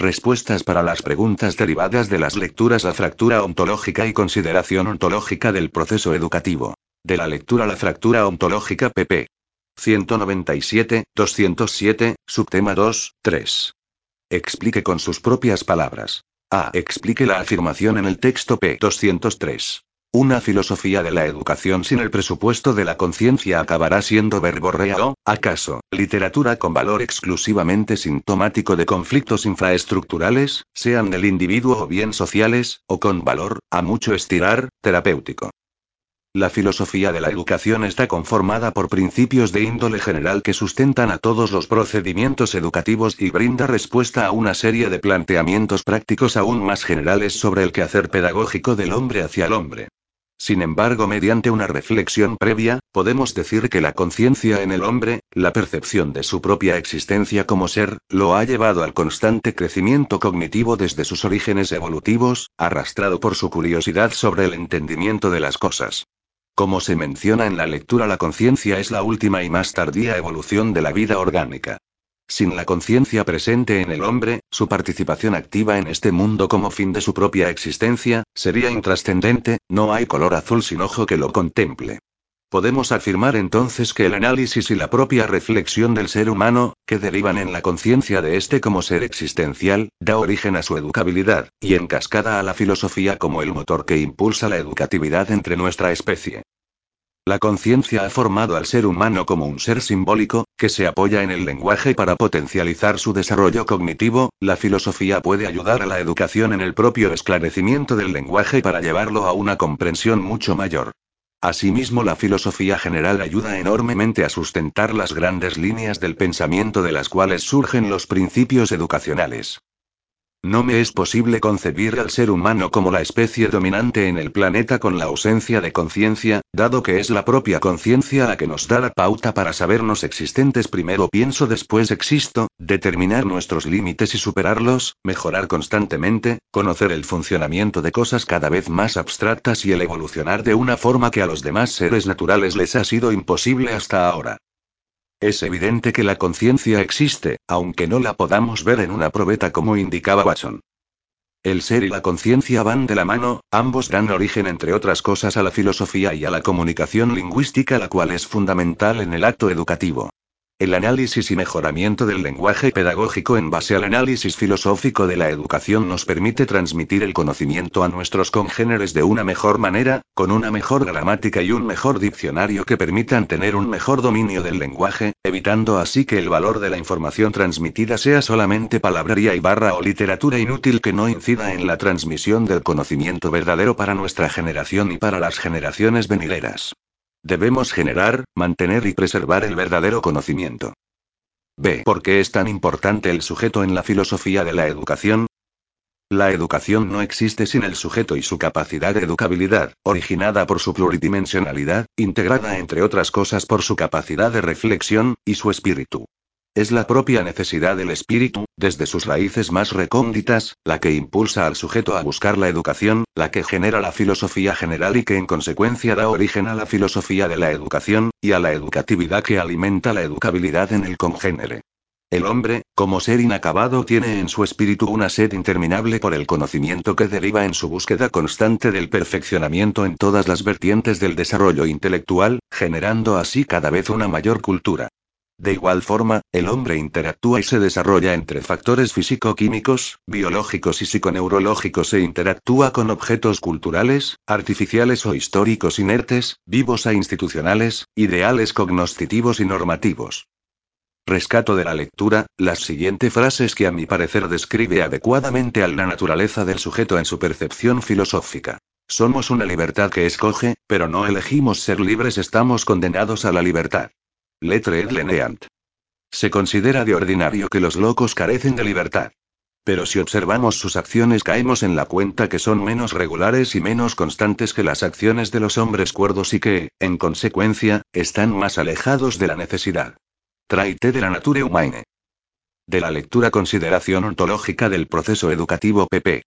Respuestas para las preguntas derivadas de las lecturas: la fractura ontológica y consideración ontológica del proceso educativo. De la lectura: la fractura ontológica, pp. 197, 207, subtema 2, 3. Explique con sus propias palabras. A. Explique la afirmación en el texto p. 203. Una filosofía de la educación sin el presupuesto de la conciencia acabará siendo verborrea o, acaso, literatura con valor exclusivamente sintomático de conflictos infraestructurales, sean del individuo o bien sociales, o con valor, a mucho estirar, terapéutico. La filosofía de la educación está conformada por principios de índole general que sustentan a todos los procedimientos educativos y brinda respuesta a una serie de planteamientos prácticos aún más generales sobre el quehacer pedagógico del hombre hacia el hombre. Sin embargo, mediante una reflexión previa, podemos decir que la conciencia en el hombre, la percepción de su propia existencia como ser, lo ha llevado al constante crecimiento cognitivo desde sus orígenes evolutivos, arrastrado por su curiosidad sobre el entendimiento de las cosas. Como se menciona en la lectura, la conciencia es la última y más tardía evolución de la vida orgánica. Sin la conciencia presente en el hombre, su participación activa en este mundo como fin de su propia existencia, sería intrascendente. No hay color azul sin ojo que lo contemple. Podemos afirmar entonces que el análisis y la propia reflexión del ser humano, que derivan en la conciencia de éste como ser existencial, da origen a su educabilidad, y en cascada a la filosofía como el motor que impulsa la educatividad entre nuestra especie. La conciencia ha formado al ser humano como un ser simbólico, que se apoya en el lenguaje para potencializar su desarrollo cognitivo. La filosofía puede ayudar a la educación en el propio esclarecimiento del lenguaje para llevarlo a una comprensión mucho mayor. Asimismo, la filosofía general ayuda enormemente a sustentar las grandes líneas del pensamiento de las cuales surgen los principios educacionales. No me es posible concebir al ser humano como la especie dominante en el planeta con la ausencia de conciencia, dado que es la propia conciencia la que nos da la pauta para sabernos existentes. Primero pienso, después existo, determinar nuestros límites y superarlos, mejorar constantemente, conocer el funcionamiento de cosas cada vez más abstractas y el evolucionar de una forma que a los demás seres naturales les ha sido imposible hasta ahora. Es evidente que la conciencia existe, aunque no la podamos ver en una probeta como indicaba Watson. El ser y la conciencia van de la mano, ambos dan origen entre otras cosas a la filosofía y a la comunicación lingüística, la cual es fundamental en el acto educativo. El análisis y mejoramiento del lenguaje pedagógico en base al análisis filosófico de la educación nos permite transmitir el conocimiento a nuestros congéneres de una mejor manera, con una mejor gramática y un mejor diccionario que permitan tener un mejor dominio del lenguaje, evitando así que el valor de la información transmitida sea solamente palabrería y barra o literatura inútil que no incida en la transmisión del conocimiento verdadero para nuestra generación y para las generaciones venideras. Debemos generar, mantener y preservar el verdadero conocimiento. B. ¿Por qué es tan importante el sujeto en la filosofía de la educación? La educación no existe sin el sujeto y su capacidad de educabilidad, originada por su pluridimensionalidad, integrada entre otras cosas por su capacidad de reflexión, y su espíritu. Es la propia necesidad del espíritu, desde sus raíces más recónditas, la que impulsa al sujeto a buscar la educación, la que genera la filosofía general y que en consecuencia da origen a la filosofía de la educación, y a la educatividad que alimenta la educabilidad en el congénere. El hombre, como ser inacabado, tiene en su espíritu una sed interminable por el conocimiento que deriva en su búsqueda constante del perfeccionamiento en todas las vertientes del desarrollo intelectual, generando así cada vez una mayor cultura. De igual forma, el hombre interactúa y se desarrolla entre factores físico-químicos, biológicos y psiconeurológicos e interactúa con objetos culturales, artificiales o históricos inertes, vivos e institucionales, ideales cognoscitivos y normativos. Rescato de la lectura, las siguientes frases que a mi parecer describe adecuadamente a la naturaleza del sujeto en su percepción filosófica. Somos una libertad que escoge, pero no elegimos ser libres, estamos condenados a la libertad. L'être et l'enneant. Se considera de ordinario que los locos carecen de libertad. Pero si observamos sus acciones caemos en la cuenta que son menos regulares y menos constantes que las acciones de los hombres cuerdos y que, en consecuencia, están más alejados de la necesidad. Traité de la nature humaine. De la lectura: consideración ontológica del proceso educativo, pp.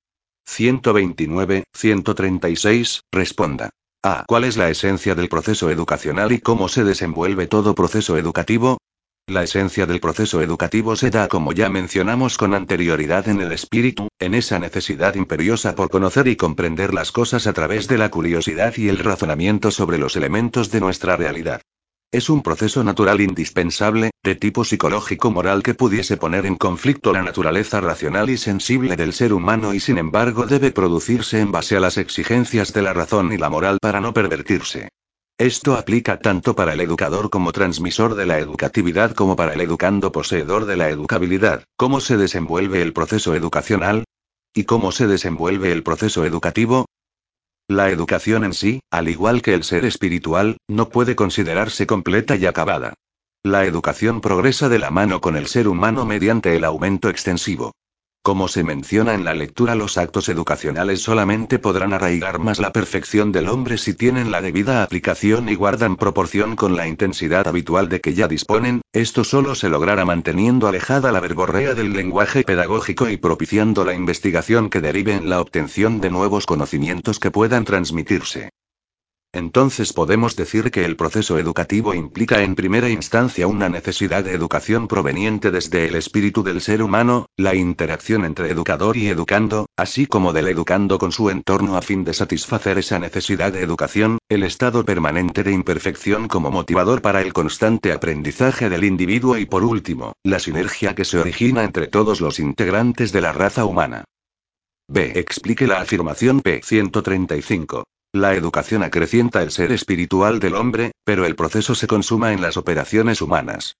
129, 136, responda. A. ¿Cuál es la esencia del proceso educacional y cómo se desenvuelve todo proceso educativo? La esencia del proceso educativo se da, como ya mencionamos con anterioridad, en el espíritu, en esa necesidad imperiosa por conocer y comprender las cosas a través de la curiosidad y el razonamiento sobre los elementos de nuestra realidad. Es un proceso natural indispensable, de tipo psicológico-moral, que pudiese poner en conflicto la naturaleza racional y sensible del ser humano, y sin embargo debe producirse en base a las exigencias de la razón y la moral para no pervertirse. Esto aplica tanto para el educador como transmisor de la educatividad como para el educando poseedor de la educabilidad. ¿Cómo se desenvuelve el proceso educacional? ¿Y cómo se desenvuelve el proceso educativo? La educación en sí, al igual que el ser espiritual, no puede considerarse completa y acabada. La educación progresa de la mano con el ser humano mediante el aumento extensivo. Como se menciona en la lectura, los actos educacionales solamente podrán arraigar más la perfección del hombre si tienen la debida aplicación y guardan proporción con la intensidad habitual de que ya disponen. Esto solo se logrará manteniendo alejada la verborrea del lenguaje pedagógico y propiciando la investigación que derive en la obtención de nuevos conocimientos que puedan transmitirse. Entonces podemos decir que el proceso educativo implica en primera instancia una necesidad de educación proveniente desde el espíritu del ser humano, la interacción entre educador y educando, así como del educando con su entorno a fin de satisfacer esa necesidad de educación, el estado permanente de imperfección como motivador para el constante aprendizaje del individuo y, por último, la sinergia que se origina entre todos los integrantes de la raza humana. B. Explique la afirmación P. 135. La educación acrecienta el ser espiritual del hombre, pero el proceso se consuma en las operaciones humanas.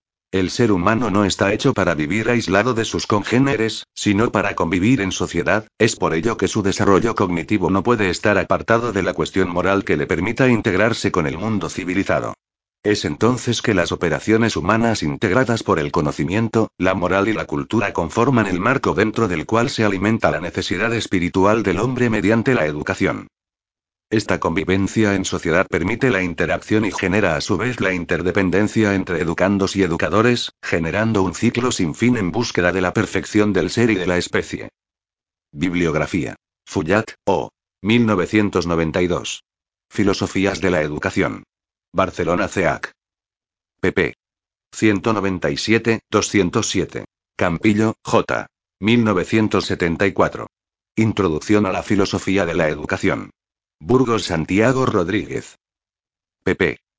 El ser humano no está hecho para vivir aislado de sus congéneres, sino para convivir en sociedad. Es por ello que su desarrollo cognitivo no puede estar apartado de la cuestión moral que le permita integrarse con el mundo civilizado. Es entonces que las operaciones humanas integradas por el conocimiento, la moral y la cultura conforman el marco dentro del cual se alimenta la necesidad espiritual del hombre mediante la educación. Esta convivencia en sociedad permite la interacción y genera a su vez la interdependencia entre educandos y educadores, generando un ciclo sin fin en búsqueda de la perfección del ser y de la especie. Bibliografía. Fullat, O. 1992. Filosofías de la educación. Barcelona CEAC. pp. 197, 207. Campillo, J. 1974. Introducción a la filosofía de la educación. Burgos Santiago Rodríguez. pp.